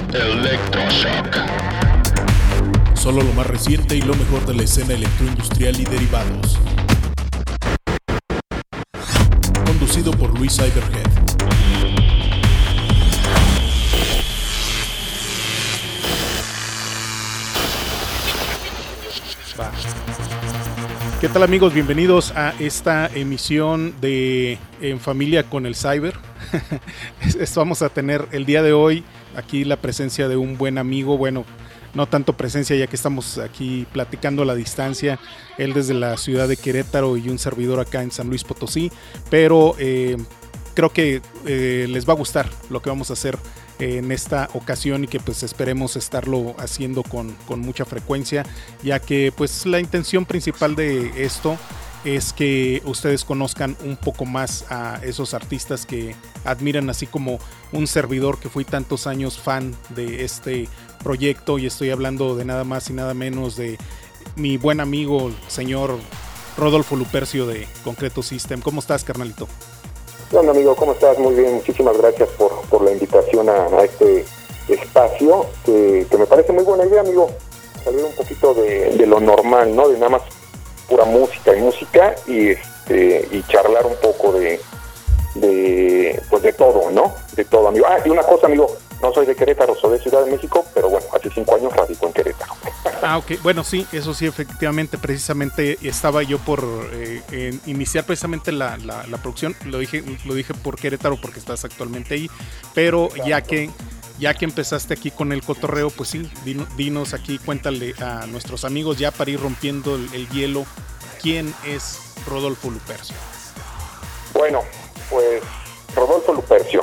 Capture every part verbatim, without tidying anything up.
Electroshock. Solo lo más reciente y lo mejor de la escena electroindustrial y derivados. Conducido por Luis Cyberhead. Va. ¿Qué tal, amigos? Bienvenidos a esta emisión de En Familia con el Cyber. Vamos a tener el día de hoy aquí la presencia de un buen amigo, bueno, no tanto presencia ya que estamos aquí platicando a la distancia, él desde la ciudad de Querétaro y un servidor acá en San Luis Potosí, pero eh, creo que eh, les va a gustar lo que vamos a hacer en esta ocasión y que pues esperemos estarlo haciendo con, con mucha frecuencia, ya que pues la intención principal de esto es que ustedes conozcan un poco más a esos artistas que admiran, así como un servidor que fui tantos años fan de este proyecto, y estoy hablando de nada más y nada menos de mi buen amigo, señor Rodolfo Lupercio de Concreto System. ¿Cómo estás, carnalito? Hola, amigo, ¿cómo estás? Muy bien, muchísimas gracias por, por la invitación a, a este espacio, que, que me parece muy buena idea, amigo, salir un poquito de, de lo normal, ¿no? De nada más pura música y música y este y charlar un poco de de pues de todo, ¿no? De todo, amigo. Ah, y una cosa, amigo, no soy de Querétaro, soy de Ciudad de México, pero bueno, hace cinco años radico en Querétaro. Ah, ok, bueno, sí, eso sí, efectivamente, precisamente estaba yo por eh, en iniciar precisamente la, la, la producción, lo dije, lo dije por Querétaro porque estás actualmente ahí, pero claro, ya que Ya que empezaste aquí con el cotorreo, pues sí, dinos aquí, cuéntale a nuestros amigos ya para ir rompiendo el, el hielo, ¿quién es Rodolfo Lupercio? Bueno, pues Rodolfo Lupercio.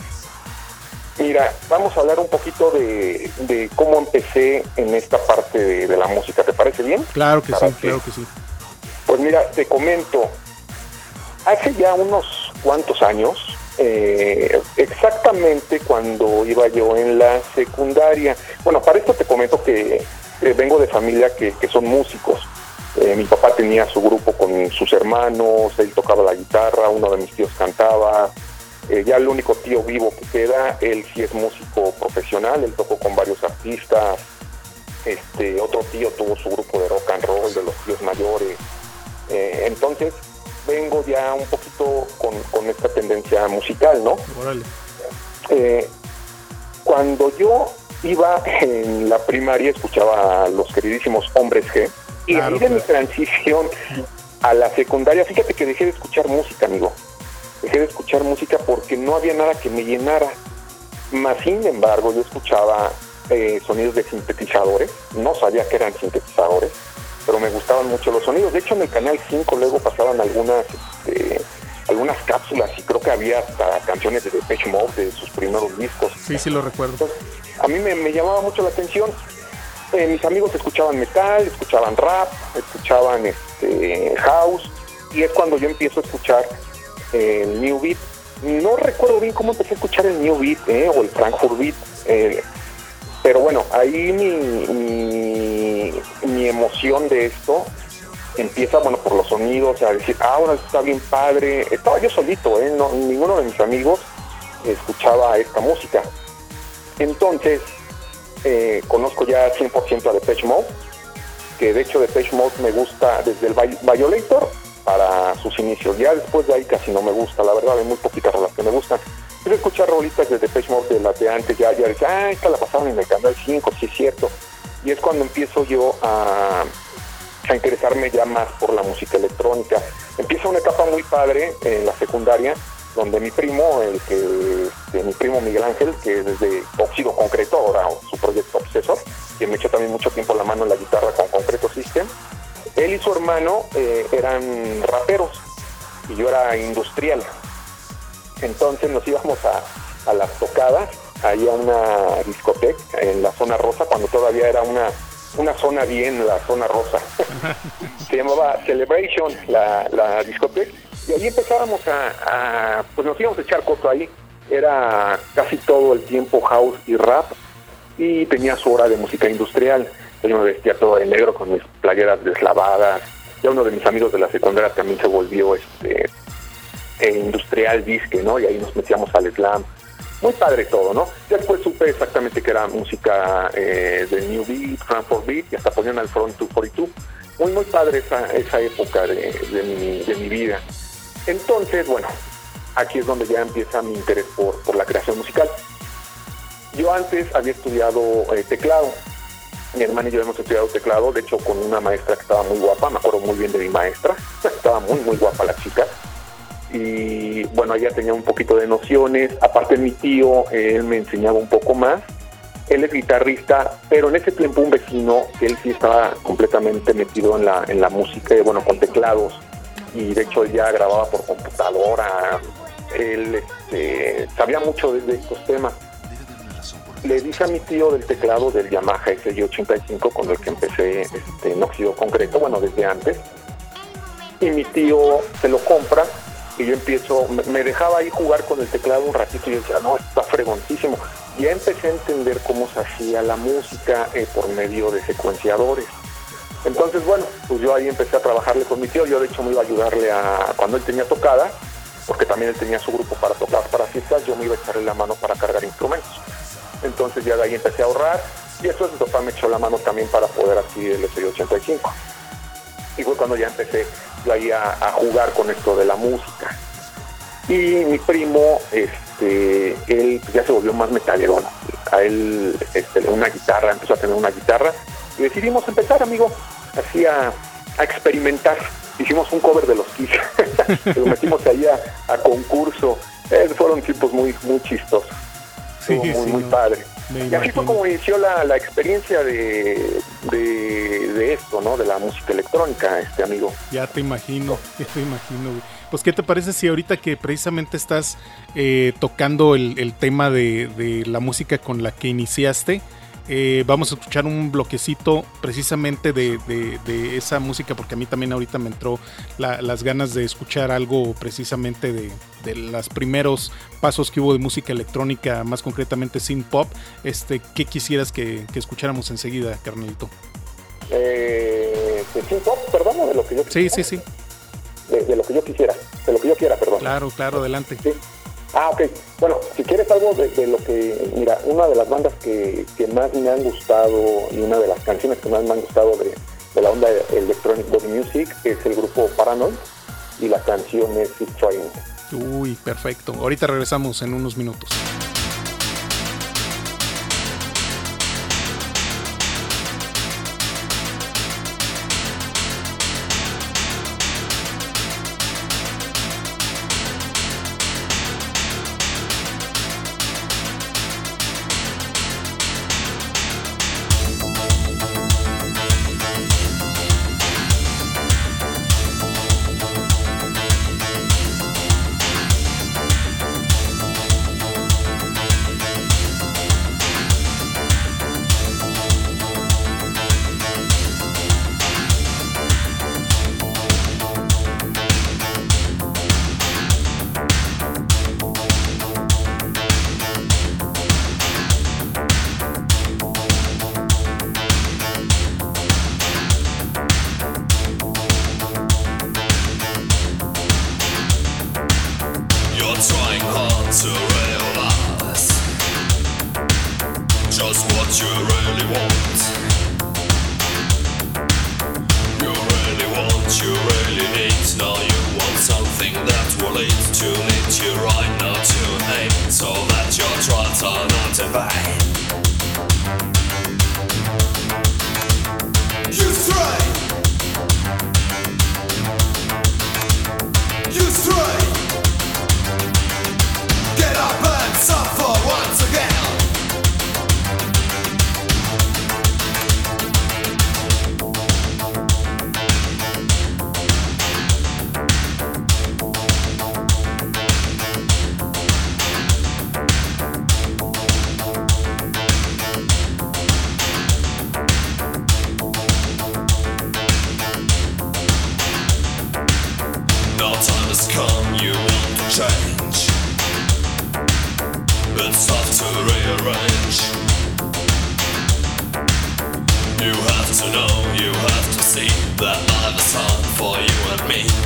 Mira, vamos a hablar un poquito de, de cómo empecé en esta parte de, de la música, ¿te parece bien? Claro que para sí, que, claro que sí. Pues mira, te comento, hace ya unos cuantos años, Eh, exactamente cuando iba yo en la secundaria. Bueno, para esto te comento que eh, vengo de familia que, que son músicos. Eh, mi papá tenía su grupo con sus hermanos, él tocaba la guitarra, uno de mis tíos cantaba. Eh, ya el único tío vivo que queda, él sí es músico profesional, él tocó con varios artistas. Este, otro tío tuvo su grupo de rock and roll, de los tíos mayores. Eh, entonces, vengo ya un poquito con, con esta tendencia musical, ¿no? Órale. Eh, cuando yo iba en la primaria escuchaba a los queridísimos Hombres G, y claro, ahí de claro. mi transición a la secundaria, fíjate que dejé de escuchar música, amigo. Dejé de escuchar música porque no había nada que me llenara. Más sin embargo, yo escuchaba eh, sonidos de sintetizadores, no sabía que eran sintetizadores, pero me gustaban mucho los sonidos. De hecho, en el Canal cinco luego pasaban algunas este, algunas cápsulas y creo que había hasta canciones de Depeche Mode, de sus primeros discos. Sí, sí lo recuerdo. Entonces, a mí me, me llamaba mucho la atención. Eh, mis amigos escuchaban metal, escuchaban rap, escuchaban este, house, y es cuando yo empiezo a escuchar eh, el New Beat. No recuerdo bien cómo empecé a escuchar el New Beat eh, o el Frankfurt Beat, eh, pero bueno, ahí mi, mi, mi emoción de esto empieza, bueno, por los sonidos, a decir, ah, bueno, está bien padre. Estaba yo solito, ¿eh? No, ninguno de mis amigos escuchaba esta música. Entonces, eh, conozco ya cien por ciento a Depeche Mode, que de hecho Depeche Mode me gusta desde el Violator para sus inicios. Ya después de ahí casi no me gusta, la verdad, hay muy poquitas rolas que me gustan. Quiero escuchar rolitas de Depeche Mode de las de antes, ya, ya decía, ah, esta la pasaron en el Canal cinco, sí es cierto. Y es cuando empiezo yo a, a interesarme ya más por la música electrónica. Empieza una etapa muy padre en la secundaria, donde mi primo, el que, este, mi primo Miguel Ángel, que es de Óxido Concreto, ahora su proyecto Obsesor, que me echó también mucho tiempo la mano en la guitarra con Concreto System, él y su hermano eh, eran raperos y yo era industrial. Entonces nos íbamos a, a las tocadas, ahí a una discoteca en la zona rosa, cuando todavía era una, una zona bien, la zona rosa. Se llamaba Celebration, la, la discoteca, y ahí empezábamos a, a, pues nos íbamos a echar coto ahí. Era casi todo el tiempo house y rap, y tenía su hora de música industrial. Yo me vestía todo de negro con mis playeras deslavadas. Ya uno de mis amigos de la secundaria también se volvió este eh, industrial disque, ¿no? Y ahí nos metíamos al slam. muy padre todo, ¿no? Después supe exactamente que era música eh, de New Beat, Frankfurt Beat, y hasta ponían al Front doscientos cuarenta y dos. Muy, muy padre esa, esa época de, de, mi, de mi vida. Entonces, bueno, aquí es donde ya empieza mi interés por, por la creación musical. Yo antes había estudiado eh, teclado. Mi hermana y yo hemos estudiado teclado, de hecho con una maestra que estaba muy guapa, me acuerdo muy bien de mi maestra, estaba muy, muy guapa la chica. Y bueno, ella tenía un poquito de nociones, aparte mi tío, él me enseñaba un poco más. Él es guitarrista, pero en ese tiempo un vecino, él sí estaba completamente metido en la, en la música, bueno, con teclados, y de hecho él ya grababa por computadora, él este, sabía mucho de, de estos temas. Le dije a mi tío del teclado del Yamaha S I ochenta y cinco con el que empecé este, en óxido concreto, bueno, desde antes, y mi tío se lo compra, y yo empiezo, me dejaba ahí jugar con el teclado un ratito, y yo decía, no, está fregoncísimo. Ya empecé a entender cómo se hacía la música eh, por medio de secuenciadores. Entonces, bueno, pues yo ahí empecé a trabajarle con mi tío. Yo de hecho me iba a ayudarle a cuando él tenía tocada, porque también él tenía su grupo para tocar para fiestas, yo me iba a echarle la mano para cargar instrumentos. Entonces ya de ahí empecé a ahorrar, y eso mi papá me echó la mano también para poder adquirir el S I ochenta y cinco. Y fue cuando ya empecé yo ahí a, a jugar con esto de la música. Y mi primo, este, él ya se volvió más metalero. A él, este, una guitarra, empezó a tener una guitarra, y decidimos empezar, amigo, así a, a experimentar. Hicimos un cover de los Kiss, lo metimos ahí a, a concurso. Eh, fueron tipos muy, muy chistosos. Sí, muy, sí, muy no, padre. Y así fue como inició la, la experiencia de, de, de esto, ¿no? De la música electrónica, este amigo. Ya te imagino, ya te imagino, güey. Pues, ¿qué te parece si ahorita que precisamente estás eh, tocando el, el tema de, de la música con la que iniciaste, eh, vamos a escuchar un bloquecito precisamente de, de, de esa música, porque a mí también ahorita me entró la, las ganas de escuchar algo precisamente de, de los primeros pasos que hubo de música electrónica, más concretamente synth pop. Este, ¿qué quisieras que, que escucháramos enseguida, carnalito? Eh, ¿De synth pop, perdón, o de lo que yo quisiera? Sí, sí, sí. De, de lo que yo quisiera, de lo que yo quiera, perdón. Claro, claro, adelante. Sí. Ah, ok. Bueno, si quieres algo de, de lo que... Mira, una de las bandas que, que más me han gustado y una de las canciones que más me han gustado de, de la onda Electronic Body Music es el grupo Paranoid, y la canción es It's Trying. Uy, perfecto. Ahorita regresamos en unos minutos.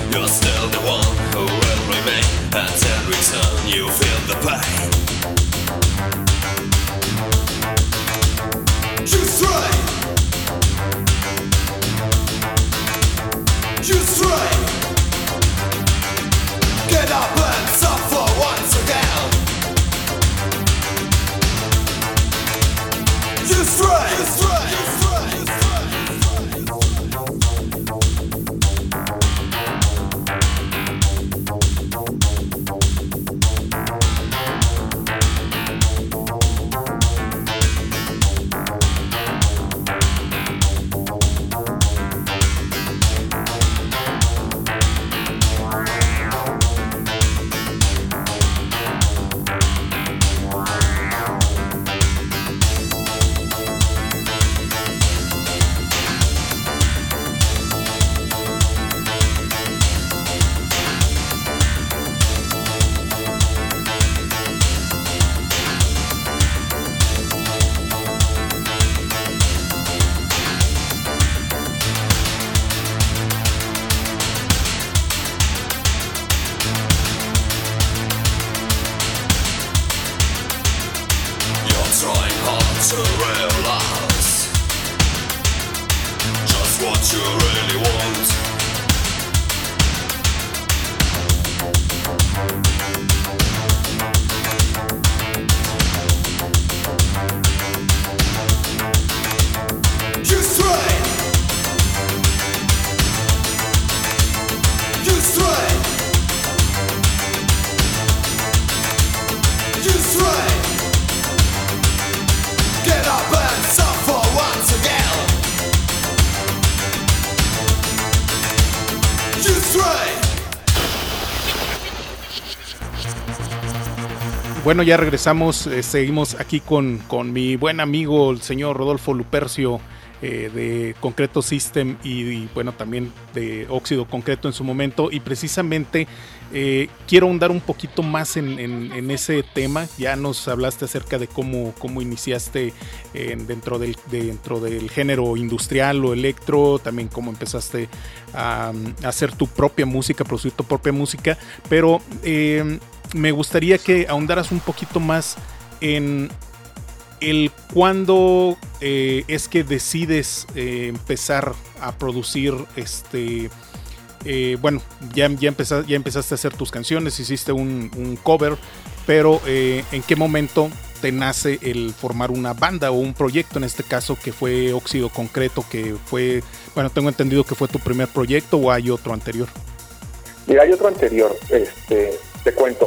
You'll feel the pain. Bueno, ya regresamos, eh, seguimos aquí con, con mi buen amigo, el señor Rodolfo Lupercio, eh, de Concreto System y, y bueno, también de Óxido Concreto en su momento, y precisamente eh, quiero ahondar un poquito más en, en, en ese tema. Ya nos hablaste acerca de cómo, cómo iniciaste eh, dentro, del, dentro del género industrial o electro, también cómo empezaste a, a hacer tu propia música, producir tu propia música, pero eh, me gustaría que ahondaras un poquito más en el cuándo eh, es que decides eh, empezar a producir este eh, bueno, ya, ya, empezaste, ya empezaste a hacer tus canciones, hiciste un, un cover, pero eh, ¿en qué momento te nace el formar una banda o un proyecto, en este caso que fue Óxido Concreto, que fue, bueno, tengo entendido que fue tu primer proyecto, o hay otro anterior? Mira, hay otro anterior, este, te cuento.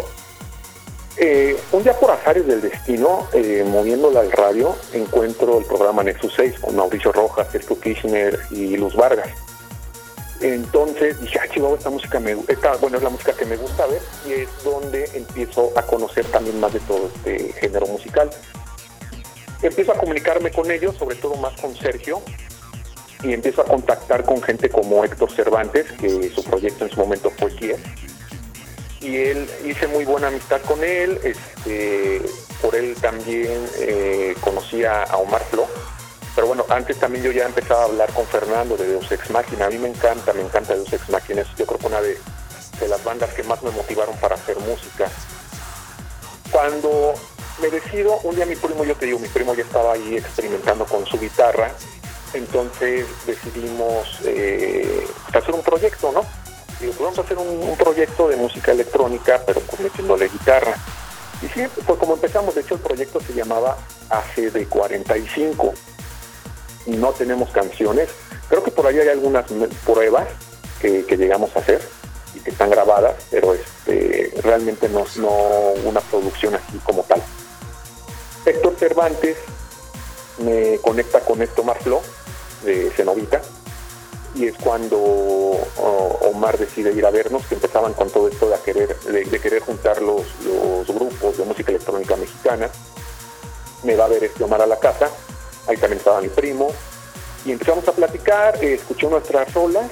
Eh, un día por azares del destino, eh, moviéndola al radio, encuentro el programa Nexus seis con Mauricio Rojas, Sergio Kirchner y Luz Vargas. Entonces dije, ah, chihuahua, esta música me esta, bueno, es la música que me gusta ver, y es donde empiezo a conocer también más de todo este género musical. Empiezo a comunicarme con ellos, sobre todo más con Sergio, y empiezo a contactar con gente como Héctor Cervantes, que su proyecto en su momento fue Kiev. Y él, hice muy buena amistad con él, este, por él también eh, conocí a, a Omar Flo, pero bueno, antes también yo ya empezaba a hablar con Fernando de Deus Ex Machina. A mí me encanta, me encanta Deus Ex Machina, es yo creo que una de, de las bandas que más me motivaron para hacer música. Cuando me decido, un día mi primo, yo te digo, mi primo ya estaba ahí experimentando con su guitarra, entonces decidimos eh, hacer un proyecto, ¿no? Digo, pues vamos a hacer un, un proyecto de música electrónica, pero metiéndole guitarra. Y sí, pues como empezamos, de hecho el proyecto se llamaba A C D cuarenta y cinco. No tenemos canciones. Creo que por ahí hay algunas pruebas que, que llegamos a hacer y que están grabadas, pero este, realmente no, no una producción así como tal. Héctor Cervantes me conecta con Héctor Marflo de Cenovita, y es cuando oh, Omar decide ir a vernos, que empezaban con todo esto de querer, de, de querer juntar los, los grupos de música electrónica mexicana. Me va a ver este Omar a la casa, ahí también estaba mi primo, y empezamos a platicar, eh, escuchó nuestras rolas,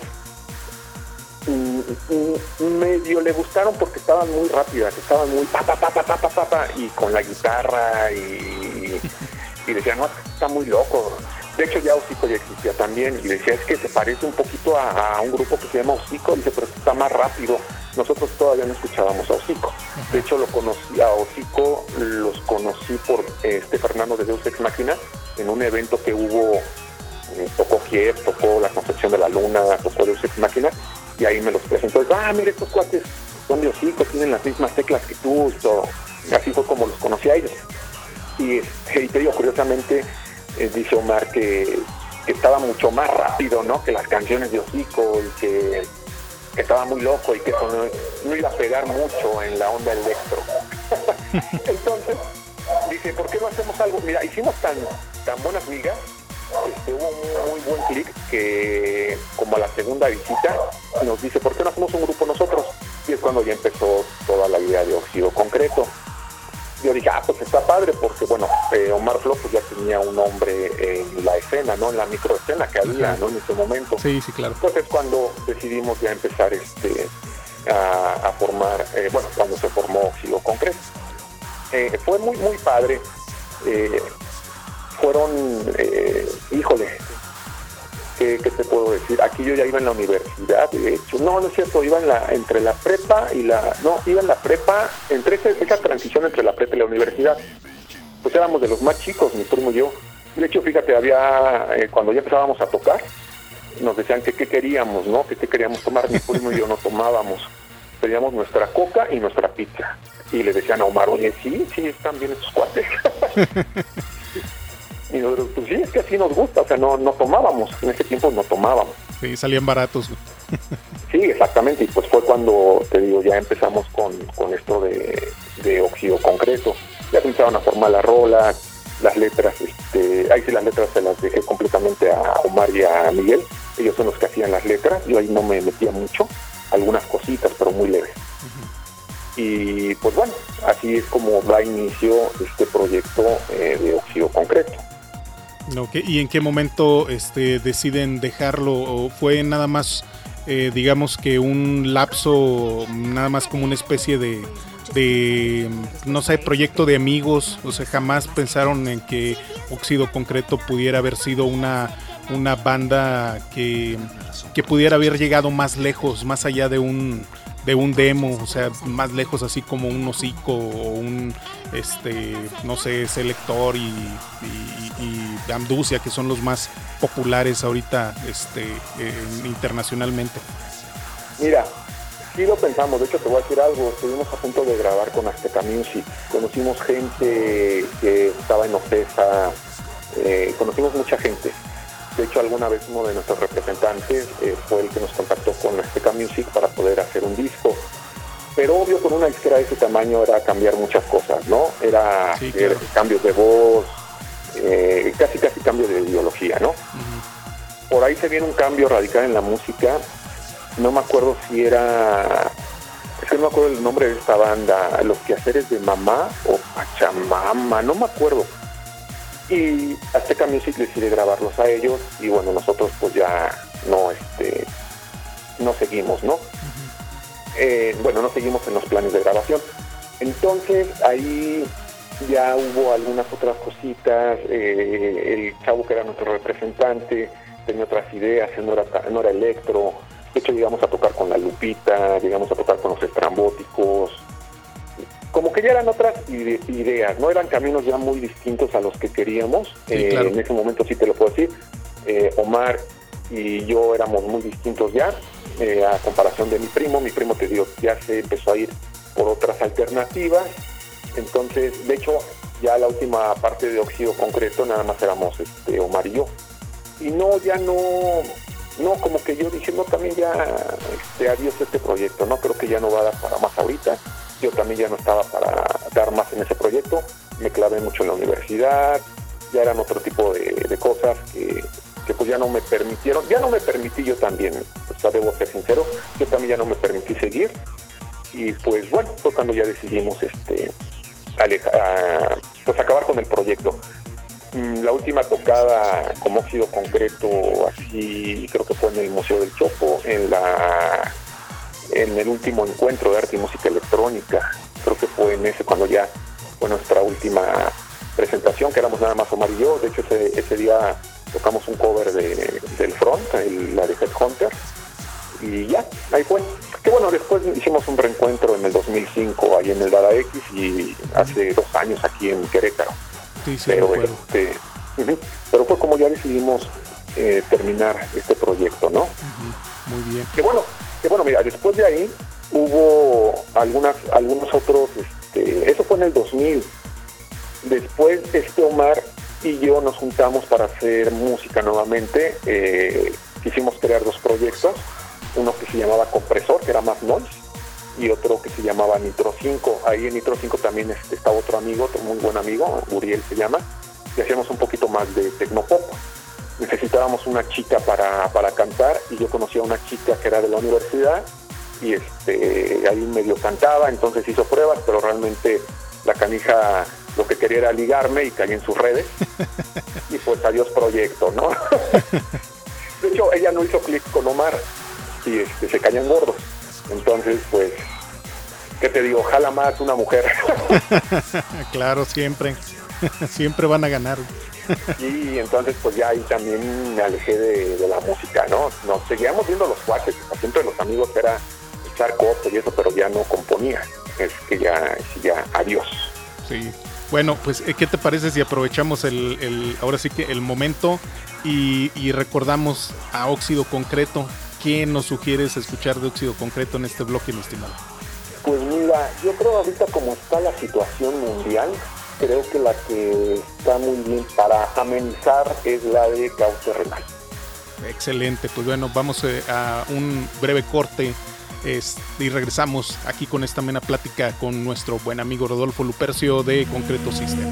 y, y medio le gustaron porque estaban muy rápidas, estaban muy pa pa pa pa pa pa, pa, pa y con la guitarra, y, y decían, no, está muy loco. De hecho ya Hocico ya existía también, y decía, es que se parece un poquito a, a un grupo que se llama Hocico, dice, pero está más rápido. Nosotros todavía no escuchábamos a Hocico. De hecho lo conocí a Hocico, los conocí por este Fernando de Deus Ex Machina, en un evento que hubo, eh, tocó Kiev, tocó La Concepción de la Luna, tocó Deus Ex Machina, y ahí me los presentó. Y, ah, mira, estos cuates son de Hocico, tienen las mismas teclas que tú, y todo. Y así fue como los conocí a ellos. Y, y te digo, curiosamente, Eh, dice Omar que, que estaba mucho más rápido, ¿no?, que las canciones de Hocico, y que, que estaba muy loco y que eso no, no iba a pegar mucho en la onda electro. Entonces dice, ¿por qué no hacemos algo? Mira, hicimos tan, tan buenas migas, este, hubo un muy buen clic, que como a la segunda visita nos dice, ¿por qué no hacemos un grupo nosotros? Y es cuando ya empezó toda la idea de Óxido Concreto. Yo dije, ah, pues está padre, porque bueno, eh, Omar Flo pues ya tenía un nombre en la escena, ¿no?, en la microescena que había, ¿no?, en ese momento. Sí, sí, claro. Entonces cuando decidimos ya empezar este a, a formar, eh, bueno, cuando se formó Óxido Concreto. Eh, fue muy, muy padre. Eh, fueron, eh, híjole, ¿qué, ¿qué te puedo decir? Aquí yo ya iba en la universidad, de hecho. No, no es cierto, iba en la, entre la prepa y la... No, iba en la prepa, entre esa, esa transición entre la prepa y la universidad. Pues pues éramos de los más chicos, mi primo y yo. De hecho, fíjate, había, eh, cuando ya empezábamos a tocar, nos decían que qué queríamos, ¿no? Que qué queríamos tomar, mi primo y yo no tomábamos. Pedíamos nuestra coca y nuestra pizza. Y le decían a Omar, oye, sí, sí, están bien estos cuates. Y nosotros, pues sí, es que así nos gusta, o sea, no, no tomábamos, en ese tiempo no tomábamos. Sí, salían baratos. Sí, exactamente, y pues fue cuando, te digo, ya empezamos con, con esto de, de Óxido Concreto. Ya empezaron a formar la rola, las letras, este, ahí sí las letras se las dejé completamente a Omar y a Miguel. Ellos son los que hacían las letras, yo ahí no me metía mucho, algunas cositas, pero muy leves. Uh-huh. Y pues bueno, así es como da inicio este proyecto eh, de Óxido Concreto. Okay. ¿Y en qué momento este, deciden dejarlo? ¿O fue nada más, eh, digamos que un lapso, nada más como una especie de, de, no sé, proyecto de amigos? O sea, jamás pensaron en que Óxido Concreto pudiera haber sido una, una banda que, que pudiera haber llegado más lejos, más allá de un... de un demo, o sea, más lejos, así como un Hocico o un, este, no sé, Selector y, y, y Amducia, que son los más populares ahorita, este, eh, internacionalmente. Mira, sí lo pensamos, de hecho te voy a decir algo, estuvimos a punto de grabar con Azteca Music, conocimos gente que estaba en Ocesa, eh, conocimos mucha gente. De hecho, alguna vez uno de nuestros representantes eh, fue el que nos contactó con Azteca Music para poder hacer un disco. Pero obvio, con una disquera de ese tamaño era cambiar muchas cosas, ¿no? Era, sí, claro. era cambios de voz, eh, casi casi cambio de ideología, ¿no? Uh-huh. Por ahí se viene un cambio radical en la música. No me acuerdo si era... Es que no me acuerdo el nombre de esta banda. Los Quehaceres de Mamá o Pachamama, no me acuerdo. Y Azteca Music decide grabarlos a ellos y bueno, nosotros pues ya no este no seguimos, ¿no? Uh-huh. Eh, bueno, no seguimos en los planes de grabación. Entonces ahí ya hubo algunas otras cositas, eh, el chavo que era nuestro representante tenía otras ideas, no era, no era electro. De hecho llegamos a tocar con la Lupita, llegamos a tocar con los Estrambóticos. Como que ya eran otras ide- ideas, ¿no? Eran caminos ya muy distintos a los que queríamos. Sí, eh, claro. En ese momento sí te lo puedo decir. Eh, Omar y yo éramos muy distintos ya, eh, a comparación de mi primo. Mi primo, te digo, ya se empezó a ir por otras alternativas. Entonces, de hecho, ya la última parte de Óxido Concreto nada más éramos este, Omar y yo. Y no, ya no... No, como que yo dije, no, también ya este, adiós este proyecto, ¿no? Creo que ya no va a dar para más ahorita. Yo también ya no estaba para dar más en ese proyecto, me clavé mucho en la universidad, ya eran otro tipo de, de cosas que, que pues ya no me permitieron, ya no me permití yo también, o sea, debo ser sincero, yo también ya no me permití seguir, y pues bueno, fue cuando ya decidimos este aleja, a, pues acabar con el proyecto. La última tocada como Óxido Concreto, así creo que fue en el Museo del Chopo, en la... en el último encuentro de arte y música electrónica, creo que fue en ese cuando ya fue nuestra última presentación, que éramos nada más Omar y yo. De hecho ese, ese día tocamos un cover de, del Front, el, la de Headhunter, y ya, ahí fue. Que bueno, después hicimos un reencuentro en el dos mil cinco, ahí en el Dada X, y hace dos años aquí en Querétaro. Sí, sí, pero, este, uh-huh, pero fue como ya decidimos eh, terminar este proyecto, ¿no? Uh-huh. Muy bien. Que bueno, que bueno, mira, después de ahí hubo algunas, algunos otros, este, eso fue en el dos mil. Después este Omar y yo nos juntamos para hacer música nuevamente. Eh, quisimos crear dos proyectos, uno que se llamaba Compresor, que era más noise, y otro que se llamaba Nitro cinco. Ahí en Nitro cinco también este, estaba otro amigo, otro muy buen amigo, Uriel se llama, y hacíamos un poquito más de tecnopop. Necesitábamos una chica para, para cantar, y yo conocí a una chica que era de la universidad, y este ahí medio cantaba, entonces hizo pruebas, pero realmente la canija lo que quería era ligarme y caí en sus redes, y pues adiós proyecto, ¿no? De hecho, ella no hizo clic con Omar, y este, se caían gordos. Entonces, pues, ¿qué te digo? Jala más una mujer. Claro, siempre. Siempre van a ganar. Y entonces, pues ya ahí también me alejé de, de la música, ¿no? Nos seguíamos viendo los cuates. Siempre los amigos era echar coto y eso, pero ya no componía. Es que ya, ya, adiós. Sí. Bueno, pues, ¿qué te parece si aprovechamos el, el ahora sí que el momento y, y recordamos a Óxido Concreto? ¿Qué nos sugieres escuchar de Óxido Concreto en este bloque, mi estimado? Pues mira, yo creo ahorita como está la situación mundial, creo que la que está muy bien para amenizar es la de Cauce Renal. Excelente, pues bueno, vamos a un breve corte es, y regresamos aquí con esta amena plática con nuestro buen amigo Rodolfo Lupercio de Concreto System.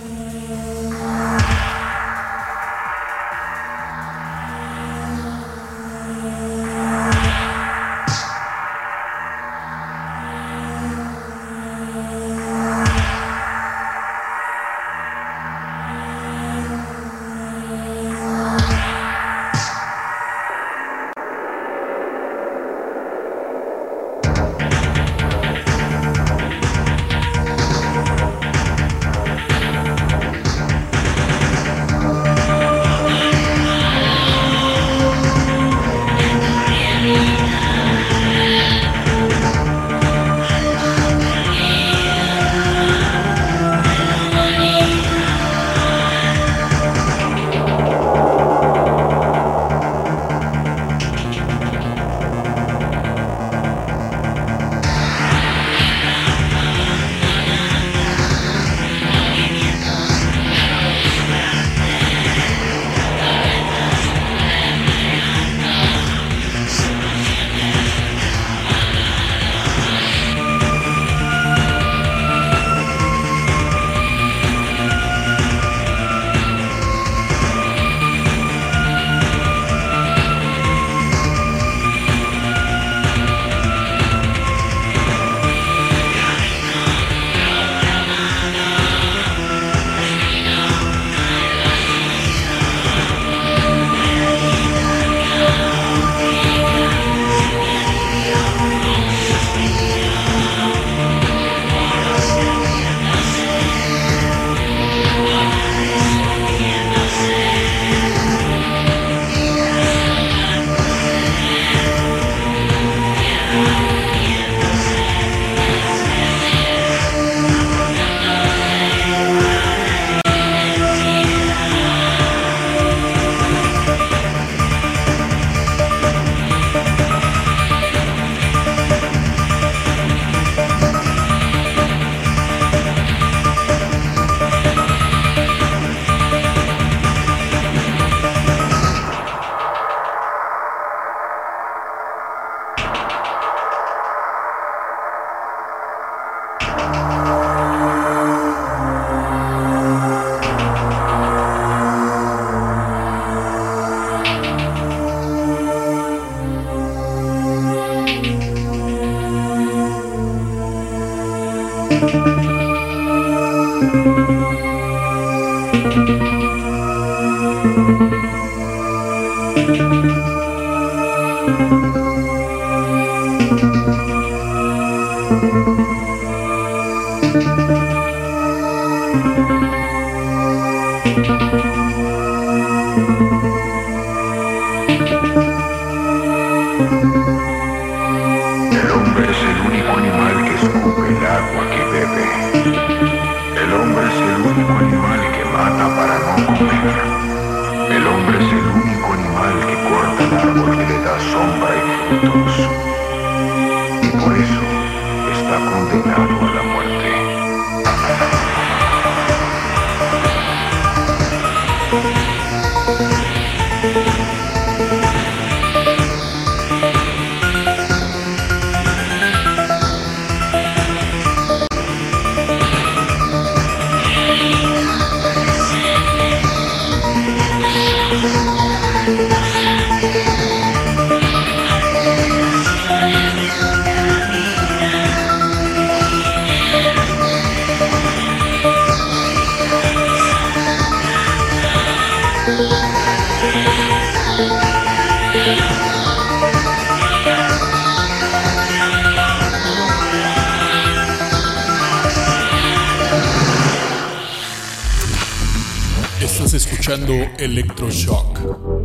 Electroshock.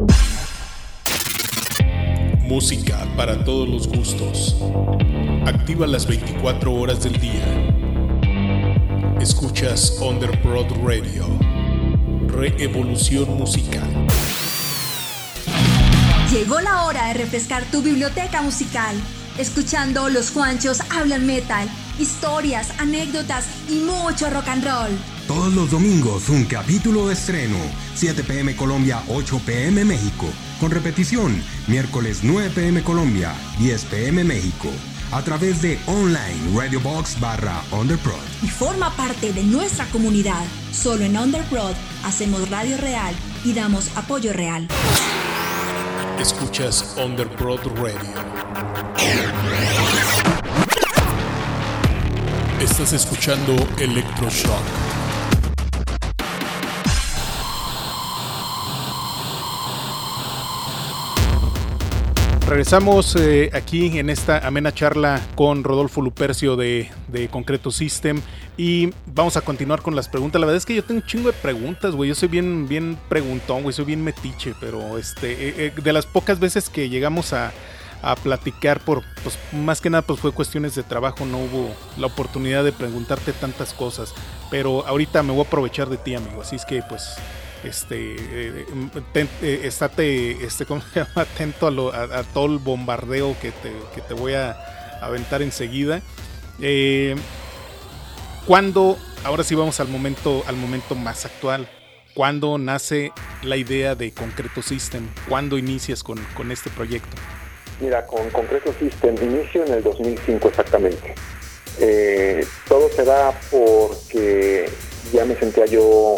Música para todos los gustos. Activa las veinticuatro horas del día. Escuchas Underprod Radio, Reevolución Musical. Llegó la hora de refrescar tu biblioteca musical, escuchando Los Juanchos Hablan Metal, historias, anécdotas y mucho rock and roll. Todos los domingos un capítulo de estreno, siete pm Colombia, ocho pm México. Con repetición, miércoles nueve pm Colombia, diez pm México. A través de online Radiobox barra Underprod. Y forma parte de nuestra comunidad. Solo en Underprod hacemos radio real y damos apoyo real. Escuchas Underprod Radio. Estás escuchando Electroshock. Regresamos eh, aquí en esta amena charla con Rodolfo Lupercio de, de Concreto System y vamos a continuar con las preguntas. La verdad es que yo tengo un chingo de preguntas, güey. Yo soy bien, bien preguntón, güey. Soy bien metiche, pero este, eh, eh, de las pocas veces que llegamos a, a platicar por, pues más que nada, pues fue cuestiones de trabajo. No hubo la oportunidad de preguntarte tantas cosas, pero ahorita me voy a aprovechar de ti, amigo. Así es que, pues... Este, eh, ten, eh, estate, este, ¿cómo se llama? Atento a, lo, a, a todo el bombardeo que te, que te voy a aventar enseguida. Eh, ¿Cuándo? Ahora sí vamos al momento, al momento más actual. ¿Cuándo nace la idea de Concreto System? ¿Cuándo inicias con, con este proyecto? Mira, con Concreto System inicio en el dos mil cinco exactamente. Eh, todo se da porque ya me sentía yo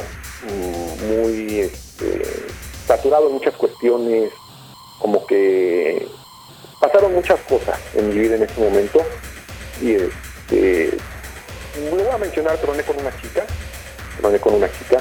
muy este, saturado en muchas cuestiones, como que pasaron muchas cosas en mi vida en ese momento y este, lo voy a mencionar, troné con una chica, troné con una chica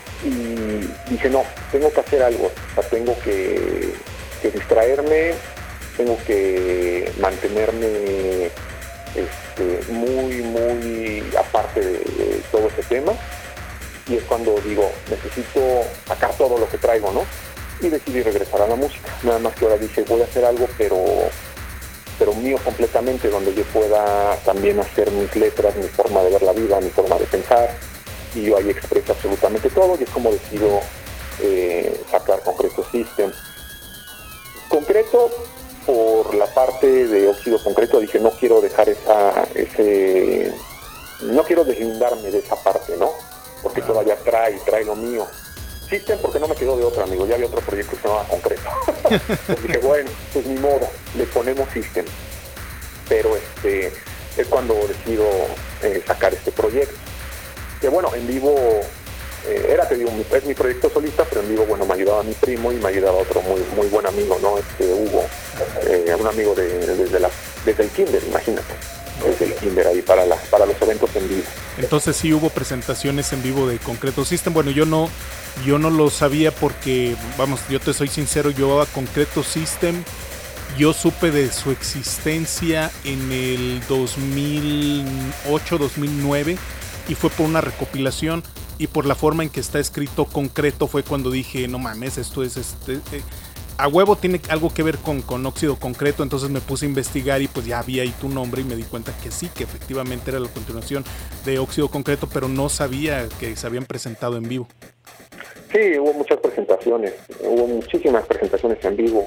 y dije no, tengo que hacer algo, o sea, tengo que, que distraerme, tengo que mantenerme este, muy, muy aparte de, de todo ese tema. Y es cuando digo, necesito sacar todo lo que traigo, ¿no? Y decidí regresar a la música. Nada más que ahora dije, voy a hacer algo, pero pero mío completamente, donde yo pueda también hacer mis letras, mi forma de ver la vida, mi forma de pensar. Y yo ahí expreso absolutamente todo, y es como decido eh, sacar Concreto System. Concreto, por la parte de óxido concreto, dije, no quiero dejar esa, ese... No quiero deslindarme de esa parte, ¿no? Porque todavía trae, trae lo mío. System porque no me quedó de otra, amigo. Ya había otro proyecto que se llamaba Concreto. Entonces dije, bueno, pues ni modo, le ponemos System. Pero este es cuando decido eh, sacar este proyecto. Que bueno, en vivo, eh, era, te digo, es mi proyecto solista, pero en vivo, bueno, me ayudaba mi primo y me ayudaba otro muy muy buen amigo, ¿no? Este Hugo, eh, un amigo de, de, desde, la, desde el kinder, imagínate. Desde el kinder ahí para, la, para los eventos en vivo. Entonces sí hubo presentaciones en vivo de Concreto System. Bueno, yo no yo no lo sabía porque, vamos, yo te soy sincero, yo a Concreto System, yo supe de su existencia en el dos mil ocho, dos mil nueve y fue por una recopilación y por la forma en que está escrito Concreto fue cuando dije, no mames, esto es este... Eh, a huevo tiene algo que ver con, con óxido concreto, entonces me puse a investigar y pues ya vi ahí tu nombre y me di cuenta que sí, que efectivamente era la continuación de óxido concreto, pero no sabía que se habían presentado en vivo. Sí, hubo muchas presentaciones, hubo muchísimas presentaciones en vivo.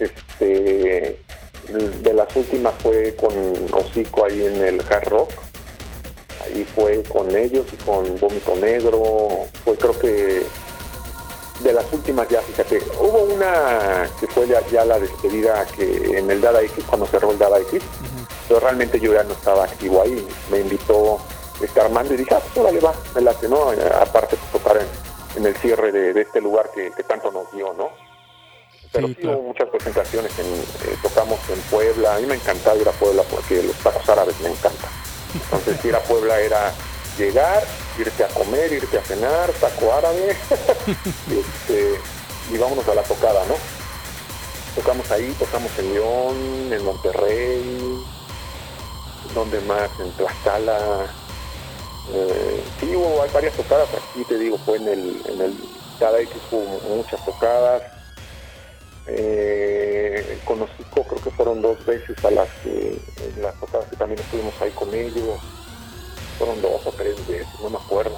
Este, de las últimas fue con Hocico ahí en el Hard Rock, ahí fue con ellos y con Vómito Negro, fue creo que de las últimas ya, fíjate, hubo una que fue ya, ya la despedida que en el Dada X, cuando cerró el Dada X, uh-huh. Pero realmente yo ya no estaba activo ahí, me invitó este Armando y dije, ah, pues órale va, me late, ¿no? Aparte pues tocar en, en el cierre de, de este lugar que, que tanto nos dio, ¿no? Pero sí, sí claro. Hubo muchas presentaciones, en, eh, tocamos en Puebla, a mí me encantaba ir a Puebla porque los tacos árabes me encantan, entonces ir a Puebla era llegar, irte a comer, irte a cenar, taco árabe, este, y vámonos a la tocada, ¿no? Tocamos ahí, tocamos en León, en Monterrey, donde más, en Tlaxcala, eh, sí, hubo hay varias tocadas, aquí te digo, fue en el, en el cada X hubo muchas tocadas, eh, con Hocico creo que fueron dos veces a las que, las tocadas que también estuvimos ahí con ellos. fueron dos o tres veces, no me acuerdo.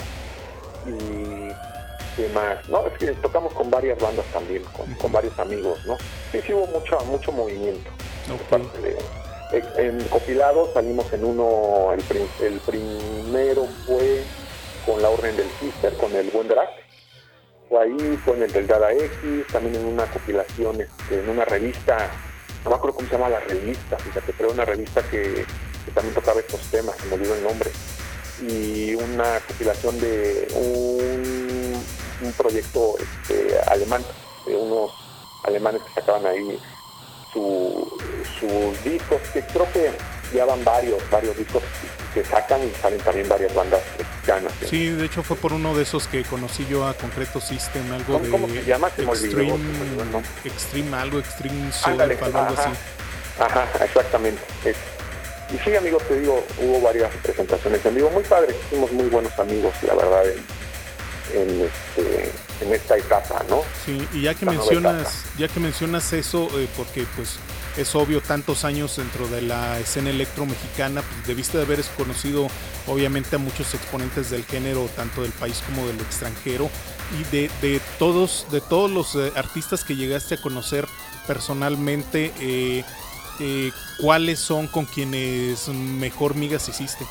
Y qué más, no, es que tocamos con varias bandas también, con, con varios amigos, ¿no? Sí, sí hubo mucho, mucho movimiento. Okay. De, en compilado salimos en uno, el, prim, el primero fue con La Orden del Cister, con el Buen Drag. Fue ahí, fue en el del Dada X, también en una compilación, este, en una revista, no me acuerdo cómo se llama la revista, fíjate, pero una revista que, que también tocaba estos temas, se me olvidó el nombre. Y una compilación de un, un proyecto este, alemán, de unos alemanes que sacaban ahí su, sus discos, que creo que ya van varios, varios discos que sacan y salen también varias bandas mexicanas. ¿Sí? Sí, de hecho fue por uno de esos que conocí yo a Concreto System, algo ¿Cómo, de cómo se llama? Se me Extreme, olvidó, ¿no? Extreme algo, Extreme Soul, Ándale, algo ajá, así. Ajá, exactamente. Es, y sí, amigos, te digo, hubo varias presentaciones en vivo muy padres, fuimos muy buenos amigos, la verdad, en, en, este, en esta etapa, ¿no? Sí, y ya que esta mencionas, ya que mencionas eso, eh, porque pues es obvio, tantos años dentro de la escena electro mexicana, pues debiste de haber conocido obviamente a muchos exponentes del género, tanto del país como del extranjero, y de, de todos, de todos los eh, artistas que llegaste a conocer personalmente, eh, eh, ¿cuáles son con quienes mejor migas hiciste?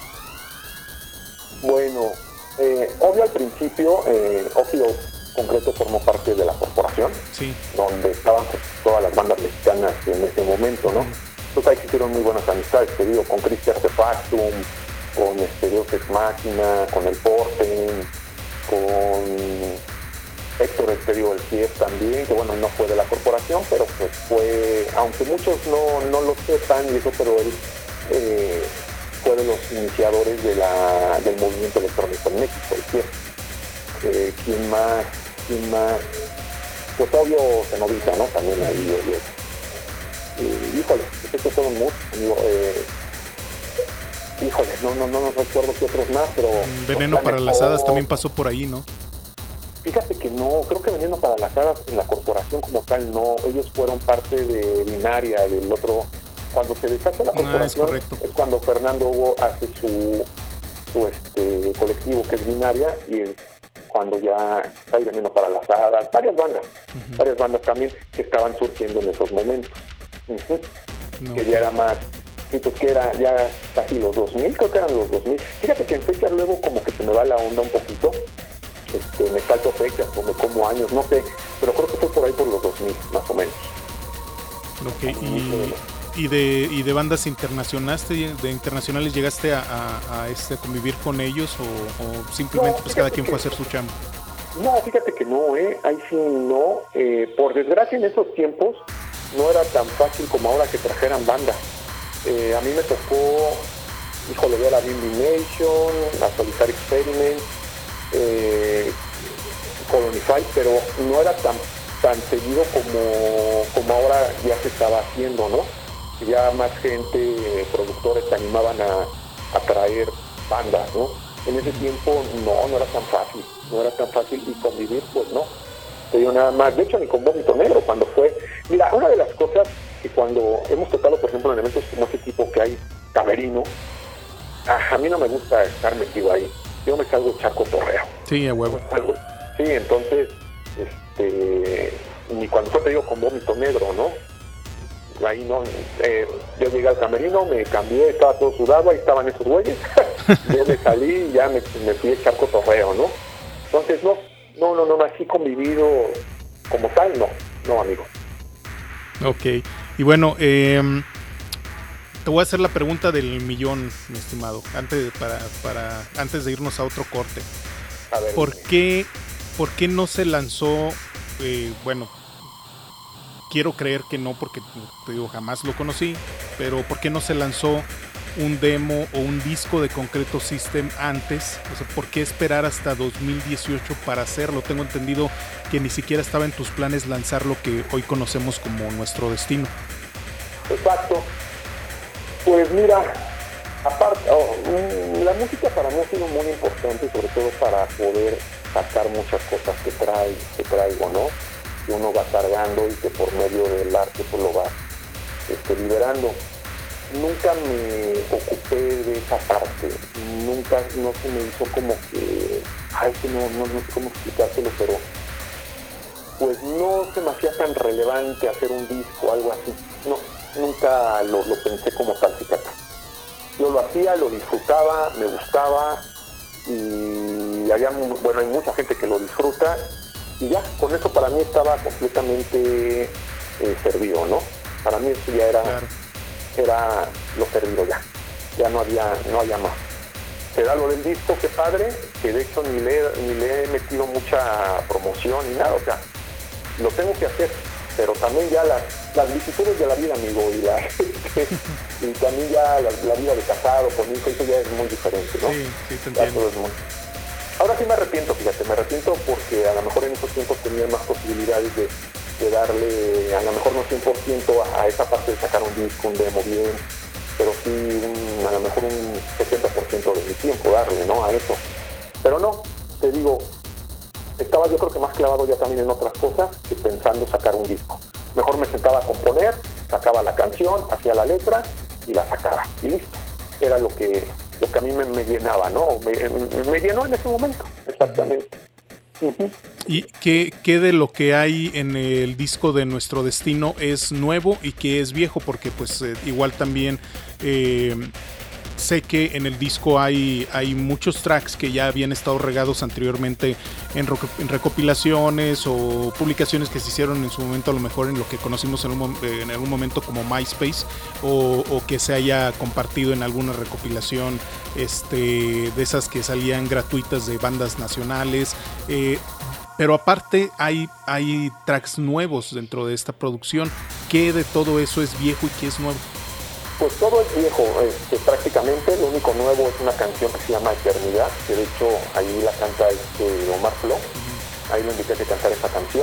Bueno, eh, obvio al principio, eh, Óxido Concreto formó parte de la corporación, sí, donde estaban pues, todas las bandas mexicanas en ese momento, ¿no? Entonces ahí se hicieron muy buenas amistades, te digo, con Cristian Artefactum, con este Dios Ex Máquina, con El Porten, con Héctor Estéreo del C I E F también, que bueno, no fue de la corporación, pero pues fue, aunque muchos no, no lo sepan y eso, pero él eh, fue de los iniciadores de la, del movimiento electrónico en México, el C I E F. Eh, ¿Quién más? ¿Quién más? Pues obvio Cenovita, ¿no? También ahí, oye. Eh, híjole, estos fueron muchos, amigo. Eh, híjole, no, no, no, no recuerdo qué otros más, pero... Veneno para las Hadas también pasó por ahí, ¿no? Fíjate que no, creo que Veneno para las Hadas en la corporación como tal no, ellos fueron parte de Binaria, del otro, cuando se deshace la corporación, ah, es, es cuando Fernando Hugo hace su, su este colectivo que es Binaria, y es cuando ya hay Veneno para las Hadas, varias bandas, uh-huh. varias bandas también que estaban surgiendo en esos momentos, uh-huh. no. que ya era más, entonces que era ya casi los dos mil, creo que eran los dos mil, fíjate que en fechas luego como que se me va la onda un poquito, Este, me salto fechas o me como años, no sé, pero creo que fue por ahí por los dos mil, más o menos. Ok, y, y, de, y de bandas internacionales, de internacionales llegaste a, a, a este, convivir con ellos o, o simplemente no, pues cada quien que, fue a hacer su chamba? No, fíjate que no, eh, ahí sí no, eh, por desgracia en esos tiempos no era tan fácil como ahora que trajeran bandas. Eh, a mí me tocó, híjole, ver a Bimbi Nation, a Solitaire Experiment, Eh, Colonify, pero no era tan tan seguido como, como ahora ya se estaba haciendo, ¿no? Ya más gente, productores se animaban a, a traer bandas, ¿no? En ese tiempo no, no era tan fácil, no era tan fácil y convivir, pues no. Te digo nada más, de hecho ni con Vómito Negro cuando fue, mira, una de las cosas que cuando hemos tocado, por ejemplo, en eventos como ese tipo que hay camerino, a, a mí no me gusta estar metido ahí. Yo me salgo echar cotorreo. Sí, a huevo. Sí, entonces, este, ni cuando fue, te digo, con Vómito Negro, ¿no? Ahí no, eh, yo llegué al camerino, me cambié, estaba todo sudado, ahí estaban esos güeyes. Yo me salí y ya me, me fui a echar cotorreo, ¿no? Entonces, no, no, no, no, así convivido como tal, no, no, amigo. Ok, y bueno, eh... te voy a hacer la pregunta del millón, mi estimado, antes, para, para, antes de irnos a otro corte. A ver, ¿Por qué, ¿Por qué no se lanzó? Eh, bueno, quiero creer que no, porque te digo, jamás lo conocí, pero ¿por qué no se lanzó un demo o un disco de Concreto System antes? O sea, ¿por qué esperar hasta dos mil dieciocho para hacerlo? Tengo entendido que ni siquiera estaba en tus planes lanzar lo que hoy conocemos como Nuestro Destino. Exacto. Pues mira, aparte, oh, la música para mí ha sido muy importante, sobre todo para poder sacar muchas cosas que trae, que traigo, ¿no? Que uno va cargando y que por medio del arte pues lo va este, liberando. nunca me ocupé de esa parte, nunca, no se me hizo como que, ay, que no, no, no sé cómo explicárselo, pero pues no se me hacía tan relevante hacer un disco o algo así, no, nunca lo, lo pensé como tal, fíjate. Yo lo hacía, lo disfrutaba, me gustaba y había, bueno, hay mucha gente que lo disfruta y ya, con eso para mí estaba completamente eh, servido, ¿no? Para mí eso ya era, claro. era lo servido ya, ya no había, no había más. Se da lo del disco, qué padre, que de hecho ni le, ni le he metido mucha promoción ni nada, o sea, lo tengo que hacer, pero también ya las, las vicisitudes de la vida, amigo, y, la, y también ya la, la vida de casado, con hijo, eso ya es muy diferente, ¿no? Sí, sí, te entiendo. Muy... Ahora sí me arrepiento, fíjate, me arrepiento porque a lo mejor en esos tiempos tenía más posibilidades de, de darle, a lo mejor no cien por ciento a, a esa parte de sacar un disco, un demo bien, pero sí un, a lo mejor un setenta por ciento de mi tiempo darle, ¿no? A eso. Pero no, te digo, estaba yo creo que más clavado ya también en otras cosas que pensando sacar un disco. Mejor me sentaba a componer, sacaba la canción, hacía la letra y la sacaba. Y listo. Era lo que, lo que a mí me, me llenaba, ¿no? Me, me llenó en ese momento, exactamente. Uh-huh. ¿Y qué, qué de lo que hay en el disco de Nuestro Destino es nuevo y qué es viejo? Porque pues eh, igual también... Eh, sé que en el disco hay, hay muchos tracks que ya habían estado regados anteriormente en, ro- en recopilaciones o publicaciones que se hicieron en su momento, a lo mejor en lo que conocimos en, un, en algún momento como MySpace, o, o que se haya compartido en alguna recopilación este, de esas que salían gratuitas de bandas nacionales. Eh, pero aparte hay, hay tracks nuevos dentro de esta producción. ¿Qué de todo eso es viejo y qué es nuevo? Pues todo es viejo, este, prácticamente. Lo único nuevo es una canción que se llama Eternidad, que de hecho ahí la canta este Omar Flo. Uh-huh. Ahí lo invité a que cantara esa canción.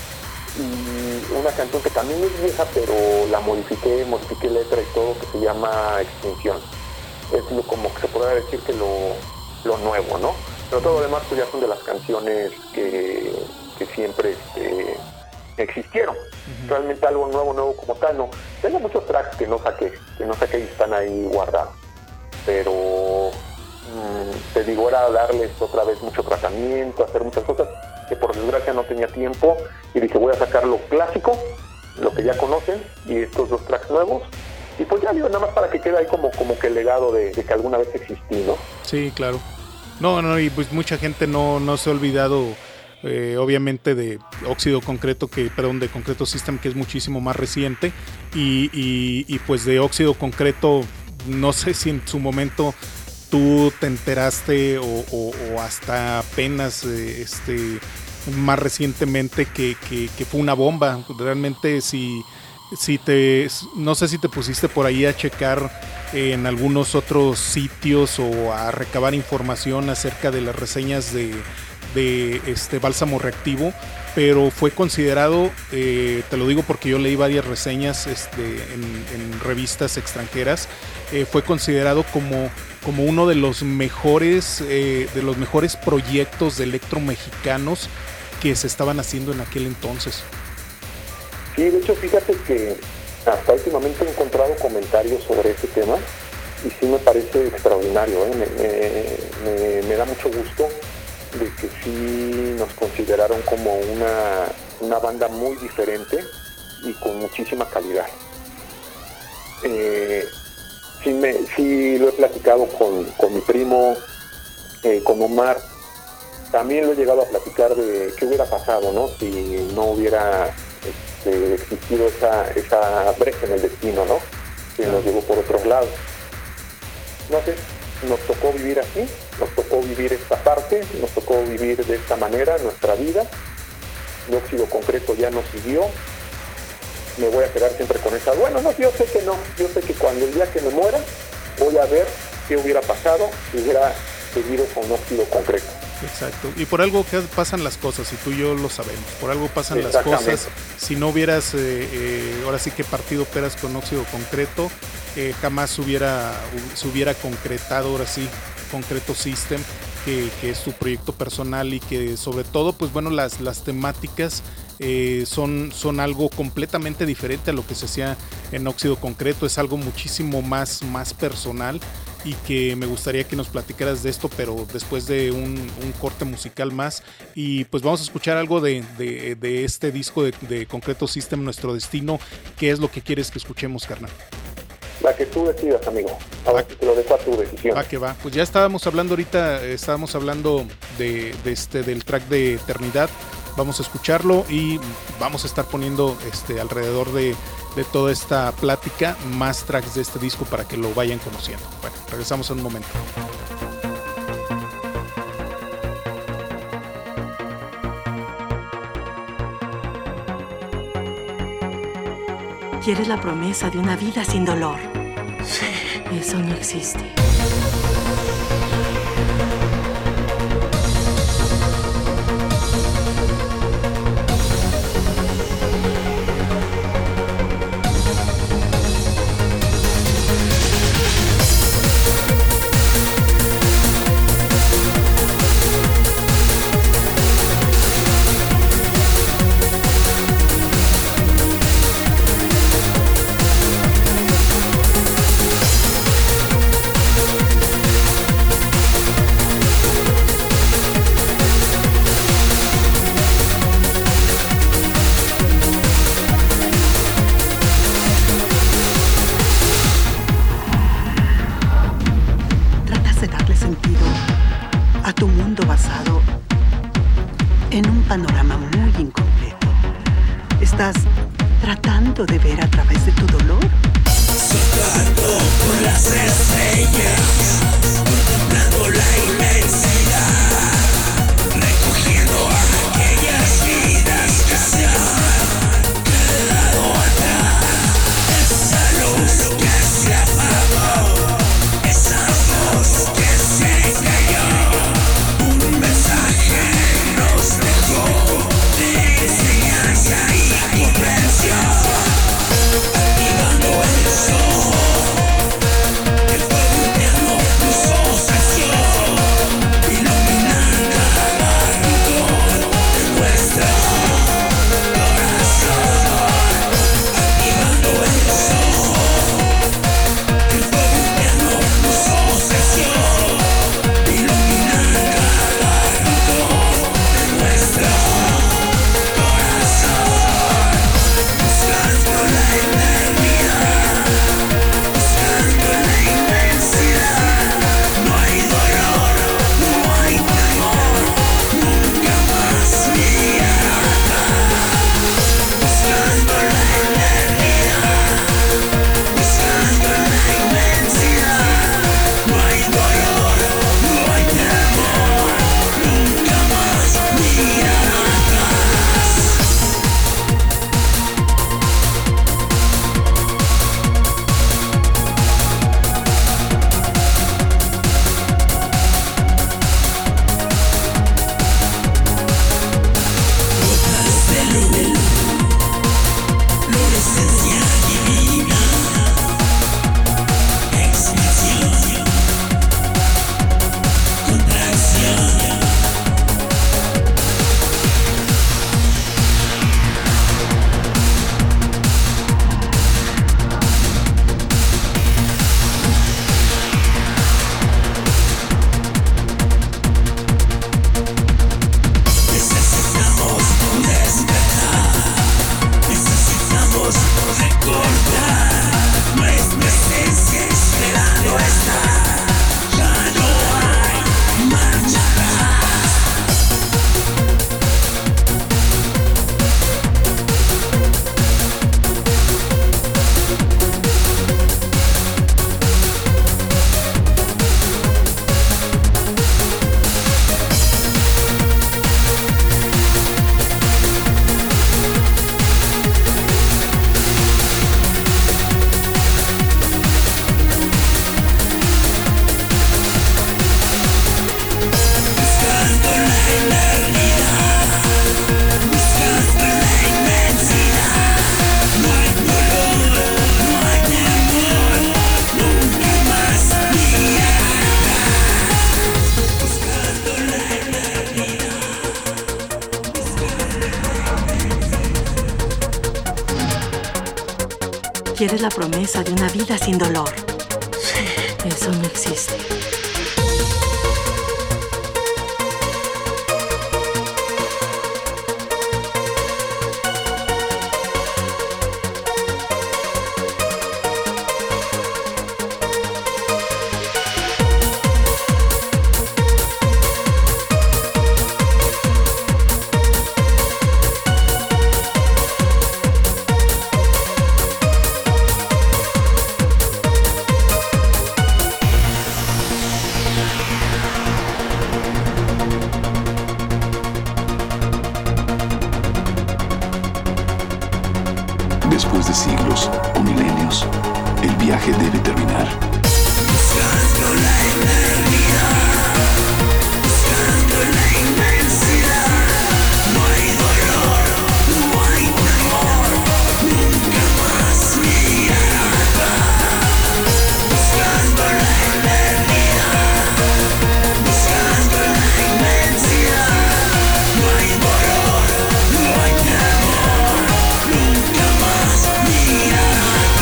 Y una canción que también es vieja, pero la modifiqué, modifiqué letra y todo, que se llama Extinción. Es lo como que se podría decir que lo, lo nuevo, ¿no? Pero todo lo demás pues ya son de las canciones que, que siempre este, existieron. Uh-huh. Realmente algo nuevo, nuevo como tal, no. Tengo muchos tracks que no saqué, que no saqué y están ahí guardados. Pero, mmm, te digo, era darles otra vez mucho tratamiento, hacer muchas cosas que por desgracia no tenía tiempo. Y dije, voy a sacar lo clásico, lo que ya conocen, y estos dos tracks nuevos. Y pues ya digo, nada más para que quede ahí como, como que el legado de, de que alguna vez existí, ¿no? Sí, claro. No, no, y pues mucha gente no, no se ha olvidado... Eh, obviamente de Óxido Concreto, que perdón, de Concreto System, que es muchísimo más reciente, y, y, y pues de Óxido Concreto, no sé si en su momento tú te enteraste o, o, o hasta apenas eh, este, más recientemente que, que, que fue una bomba. Realmente si, si te, no sé si te pusiste por ahí a checar eh, en algunos otros sitios o a recabar información acerca de las reseñas de de este Bálsamo Reactivo, pero fue considerado, eh, te lo digo porque yo leí varias reseñas este, en, en revistas extranjeras, eh, fue considerado como, como uno de los mejores eh, de los mejores proyectos de electro mexicanos que se estaban haciendo en aquel entonces. Sí, de hecho fíjate que hasta últimamente he encontrado comentarios sobre ese tema y sí me parece extraordinario, ¿eh? me, me, me, me da mucho gusto de que sí nos consideraron como una, una banda muy diferente y con muchísima calidad. Eh, sí, me, sí lo he platicado con, con mi primo, eh, con Omar. También lo he llegado a platicar de qué hubiera pasado, ¿no? Si no hubiera este, existido esa, esa brecha en el destino, ¿no? Que nos llevó por otros lados. No sé, nos tocó vivir así, nos tocó vivir esta parte, nos tocó vivir de esta manera nuestra vida. El Óxido Concreto ya nos siguió. Me voy a quedar siempre con esa. Bueno, no, yo sé que no. Yo sé que cuando el día que me muera, voy a ver qué hubiera pasado si hubiera seguido con Óxido Concreto. Exacto. Y por algo que pasan las cosas, y tú y yo lo sabemos. Por algo pasan las cosas. Si no hubieras, eh, eh, ahora sí que partido peras con Óxido Concreto, eh, jamás hubiera, se hubiera concretado, ahora sí, Concreto System. que, que es tu proyecto personal y que sobre todo, pues bueno, las, las temáticas eh, son, son algo completamente diferente a lo que se hacía en Óxido Concreto, es algo muchísimo más, más personal y que me gustaría que nos platicaras de esto, pero después de un, un corte musical más. Y pues vamos a escuchar algo de, de, de este disco de, de Concreto System, Nuestro Destino. ¿Qué es lo que quieres que escuchemos, carnal? La que tú decidas, amigo. Ahora te lo dejo a tu decisión. Va que va. Pues ya estábamos hablando ahorita, estábamos hablando de, de este, del track de Eternidad. Vamos a escucharlo y vamos a estar poniendo este, alrededor de, de toda esta plática más tracks de este disco para que lo vayan conociendo. Bueno, regresamos en un momento. ¿Quieres la promesa de una vida sin dolor? Sí. Eso no existe. De ver a través de tu dolor. Soltando por las estrellas, contemplando la inmensidad, recogiendo aquellas vidas que se han quedado atrás. Esa luz que se apagó, esa voz que se cayó, un mensaje nos dejó de enseñanza y comprensión. El fuego interno nos obsesionó, iluminando Quieres la promesa de una vida sin dolor. Sí. Eso no existe. Después de siglos o milenios, el viaje debe terminar. Buscando la eternidad, buscando la inmensidad. No hay dolor, no hay temor, nunca más mirada. Buscando la eternidad, buscando la inmensidad. No hay dolor, no hay temor, nunca más mirada.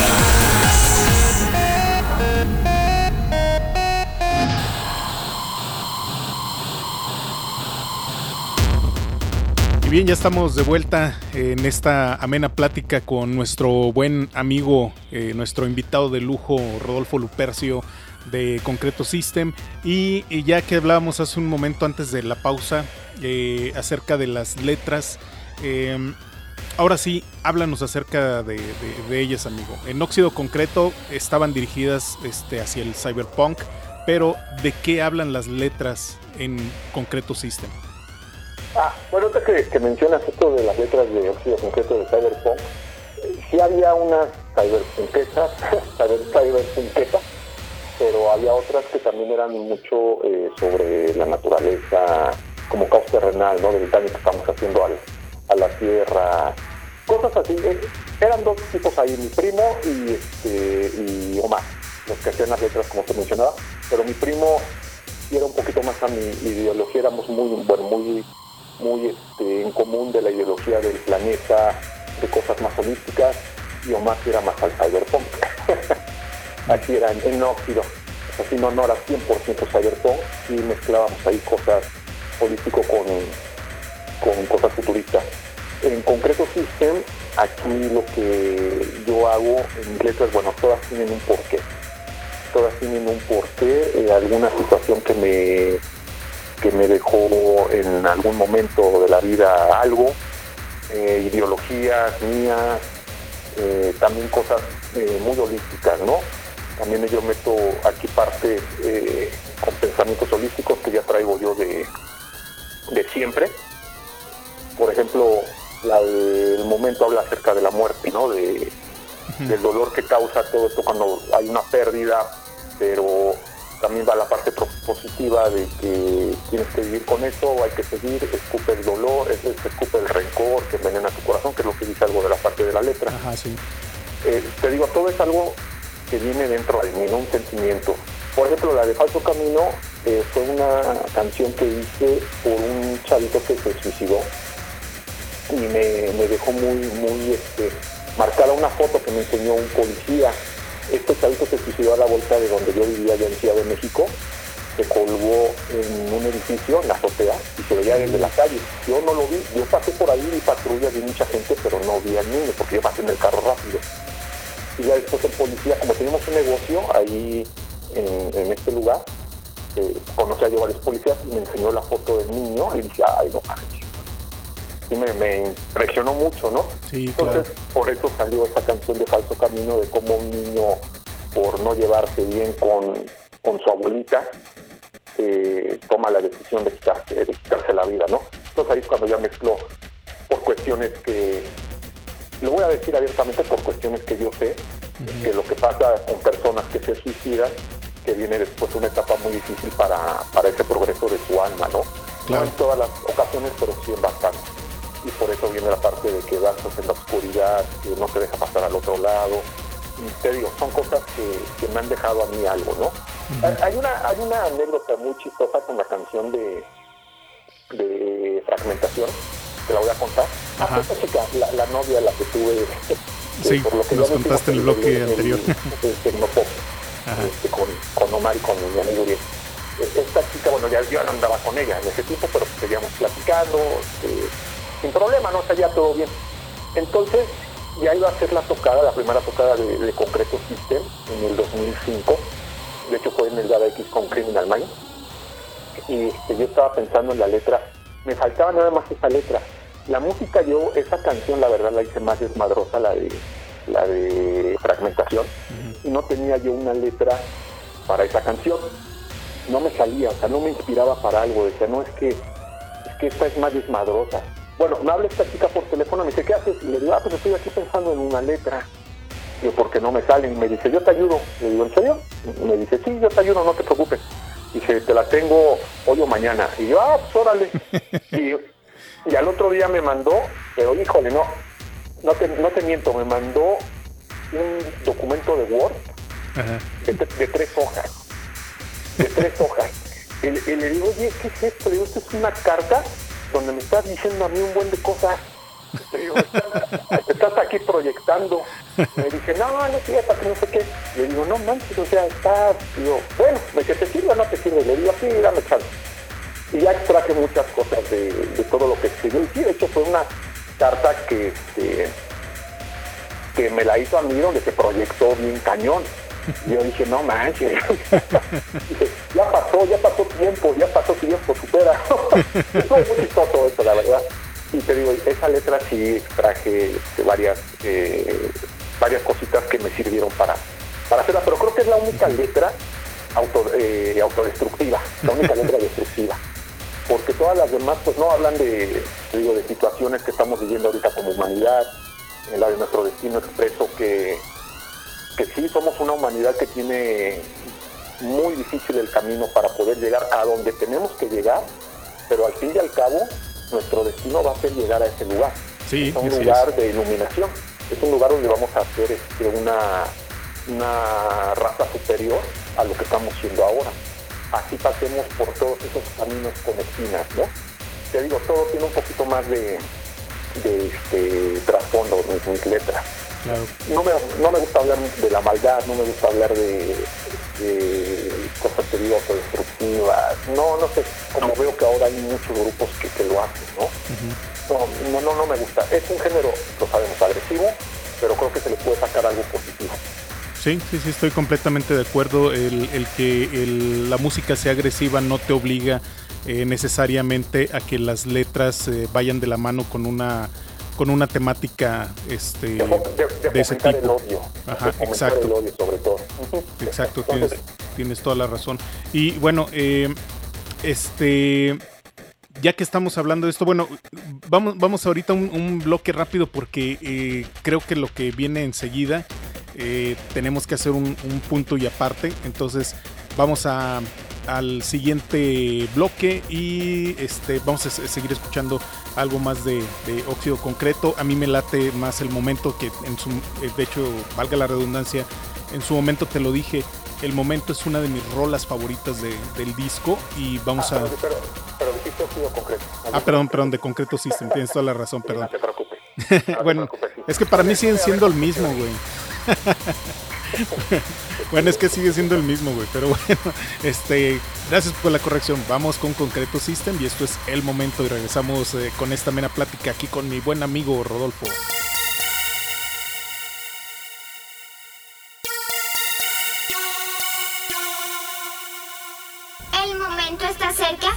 Y bien, ya estamos de vuelta en esta amena plática con nuestro buen amigo, eh, nuestro invitado de lujo, Rodolfo Lupercio de Concreto System. Y, y ya que hablábamos hace un momento antes de la pausa eh, acerca de las letras, eh, ahora sí, háblanos acerca de, de, de ellas, amigo. En Óxido Concreto estaban dirigidas este, hacia el cyberpunk, pero ¿de qué hablan las letras en Concreto System? Ah, bueno, ahorita que, que mencionas esto de las letras de Óxido Concreto de Cyberpunk, eh, sí había unas cyberpunquetas, cyber, cyberpunquetas, pero había otras que también eran mucho eh, sobre la naturaleza, como caos terrenal, ¿no? Del daño que estamos haciendo al, a la tierra, cosas así. Eh, eran dos tipos ahí, mi primo y, este, y Omar, los que hacían las letras, como te mencionaba, pero mi primo era un poquito más a mi ideología, éramos muy, bueno, muy... muy este, en común de la ideología del planeta, de cosas más holísticas, y Omar era más al cyberpunk. Aquí era en, en óxido, así no, no era cien por ciento cyberpunk, y mezclábamos ahí cosas holístico con, con cosas futuristas. En Concreto System, aquí lo que yo hago en letras, bueno, todas tienen un porqué. Todas tienen un porqué, eh, alguna situación que me que me dejó en algún momento de la vida algo, eh, ideologías mías, eh, también cosas eh, muy holísticas, ¿no? También yo meto aquí parte eh, con pensamientos holísticos que ya traigo yo de, de siempre. Por ejemplo, la de, el momento habla acerca de la muerte, ¿no? De, uh-huh. Del dolor que causa todo esto cuando hay una pérdida, pero también va la parte positiva de que tienes que vivir con eso, hay que seguir, escupe el dolor, es, es, escupe el rencor que envenena tu corazón, que es lo que dice algo de la parte de la letra. Ajá, sí. Eh, te digo, todo es algo que viene dentro de mí, ¿no? Un sentimiento. Por ejemplo, la de Falso Camino eh, fue una canción que hice por un chavito que se suicidó y me, me dejó muy, muy este, marcada una foto que me enseñó un policía. Este chavito se suicidó a la vuelta de donde yo vivía, allá en Ciudad de México. Se colgó en un edificio, en la azotea, y se veía desde la calle. Yo no lo vi, yo pasé por ahí, vi patrullas, vi mucha gente, pero no vi al niño, porque yo pasé en el carro rápido. Y ya después el policía, como teníamos un negocio ahí en, en este lugar, eh, conocí a yo varios policías y me enseñó la foto del niño y dije, ay, no manches. Y me, me impresionó mucho, ¿no? Sí, Entonces, claro. Por eso salió esta canción de Falso Camino, de cómo un niño, por no llevarse bien con, con su abuelita, eh, toma la decisión de quitarse, de quitarse la vida, ¿no? Entonces ahí es cuando ya mezcló por cuestiones que, lo voy a decir abiertamente, por cuestiones que yo sé, uh-huh. que lo que pasa con personas que se suicidan, que viene después una etapa muy difícil para, para ese progreso de su alma, ¿no? Claro. No en todas las ocasiones, pero sí en bastante. Y por eso viene la parte de que danzas en la oscuridad, que no te deja pasar al otro lado. Y te digo, son cosas que, que me han dejado a mí algo, ¿no? Uh-huh. Hay una hay una anécdota muy chistosa con la canción de, de Fragmentación, te la voy a contar. Ah, esta chica, la, la novia, la que tuve Sí, por lo que nos ya contaste en el decimos, bloque anterior. El, el Tecnopop, este, con, con Omar y con mi amigo Uriel. Esta chica, bueno, ya yo no andaba con ella en ese tiempo, pero seguíamos platicando, este, sin problema, ¿no? O sea, ya todo bien. Entonces, ya iba a hacer la tocada, la primera tocada de, de Concreto System en el dos mil cinco. De hecho, fue en el Dada X con Criminal Minds. Y este, yo estaba pensando en la letra. Me faltaba nada más esa letra. La música, yo, esa canción, la verdad, la hice más desmadrosa, la de, la de Fragmentación. Uh-huh. Y no tenía yo una letra para esa canción. No me salía, o sea, no me inspiraba para algo. Decía, no, es que, es que esta es más desmadrosa. Bueno, me habla esta chica por teléfono, me dice, ¿qué haces? Y le digo, ah, pues estoy aquí pensando en una letra. Digo, porque no me salen. Y me dice, yo te ayudo. Le digo, ¿en serio? Y me dice, sí, yo te ayudo, no te preocupes. Dice, te la tengo hoy o mañana. Y yo, ah, pues órale. y, y al otro día me mandó, pero híjole, no, no te, no te miento, me mandó un documento de Word de, de tres hojas. De tres hojas. Y, y le digo, oye, ¿qué es esto? Le digo, esto es una carta donde me estás diciendo a mí un buen de cosas. Le digo, estás, estás aquí proyectando. Me dice, no, no sirve, para que no sé qué. Le digo, no manches, o sea, está. Digo, bueno, ¿me que te sirve o no te sirve? Le digo, sí, dame chance. Y ya extraje muchas cosas de, de todo lo que escribió. Y sí, de hecho, fue una carta que, que, que me la hizo a mí, donde se proyectó bien cañón. Y yo dije, no manches. Dije, ya pasó, ya pasó tiempo, ya pasó tiempo, supera. Es muy chistoso esto, la verdad. Y te digo, esa letra sí extraje este, varias eh, varias cositas que me sirvieron para, para hacerla, pero creo que es la única letra auto, eh, autodestructiva, la única letra destructiva. Porque todas las demás pues no hablan de, te digo, de situaciones que estamos viviendo ahorita como humanidad, en la de nuestro destino expreso, que que sí somos una humanidad que tiene muy difícil el camino para poder llegar a donde tenemos que llegar, pero al fin y al cabo nuestro destino va a ser llegar a ese lugar. Sí, es un lugar es. de iluminación, es un lugar donde vamos a hacer este, una, una raza superior a lo que estamos siendo ahora. Así pasemos por todos esos caminos con espinas, ¿no? Te digo, todo tiene un poquito más de, de este, trasfondo en mis letras. Claro. No me, no me gusta hablar de la maldad, no me gusta hablar de, de cosas que digo autodestructivas, no, no sé, como veo que ahora hay muchos grupos que, que lo hacen, ¿no? Uh-huh. No, no, no me gusta. Es un género, lo sabemos, agresivo, pero creo que se le puede sacar algo positivo. Sí, sí, sí, estoy completamente de acuerdo. El, el que el, la música sea agresiva no te obliga eh, necesariamente a que las letras eh, vayan de la mano con una con una temática este de, de, de, de ese tipo. El odio, Ajá, de exacto. El odio sobre todo. Exacto, tienes, tienes toda la razón. Y bueno, eh, este, ya que estamos hablando de esto, bueno, vamos, vamos ahorita a un, un bloque rápido porque eh, creo que lo que viene enseguida eh, tenemos que hacer un, un punto y aparte. Entonces vamos a al siguiente bloque y este vamos a seguir escuchando algo más de, de Óxido Concreto. A mí me late más el momento que en su, de hecho, valga la redundancia, en su momento te lo dije, el momento es una de mis rolas favoritas de, del disco y vamos ah, a... Pero, pero, pero dijiste Óxido Concreto. Ah, perdón, perdón, de Concreto System, tienes toda la razón, perdón. No te preocupes. No bueno, te preocupes, sí. Es que para mí siguen siendo el mismo, güey. Bueno, es que sigue siendo el mismo, güey, pero bueno, este, gracias por la corrección. Vamos con Concreto System y esto es El Momento y regresamos eh, con esta mera plática aquí con mi buen amigo Rodolfo. El momento está cerca.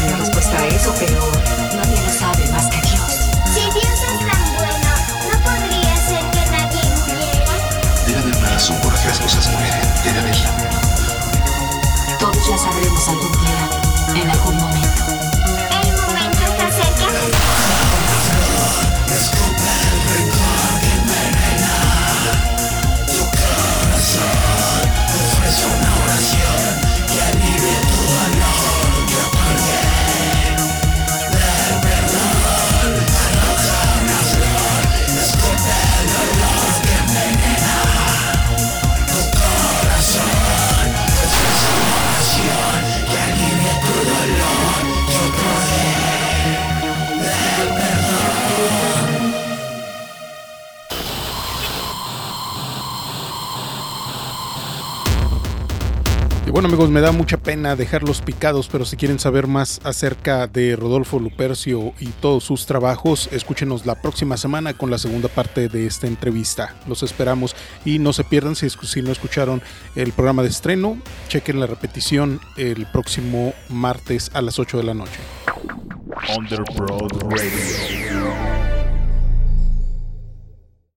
una respuesta a eso, pero nadie lo sabe más que Dios. Si Dios es tan bueno, ¿no podría ser que nadie muriera? Debe haber una razón por la que las cosas mueren. Debe haberla. Todos la sabremos algún día, en algún momento. ¿El momento está cerca? Y bueno, amigos, me da mucha pena dejarlos picados, pero si quieren saber más acerca de Rodolfo Lupercio y todos sus trabajos, escúchenos la próxima semana con la segunda parte de esta entrevista. Los esperamos y no se pierdan, si, si no escucharon el programa de estreno, chequen la repetición el próximo martes a las ocho de la noche. Underbroad Radio.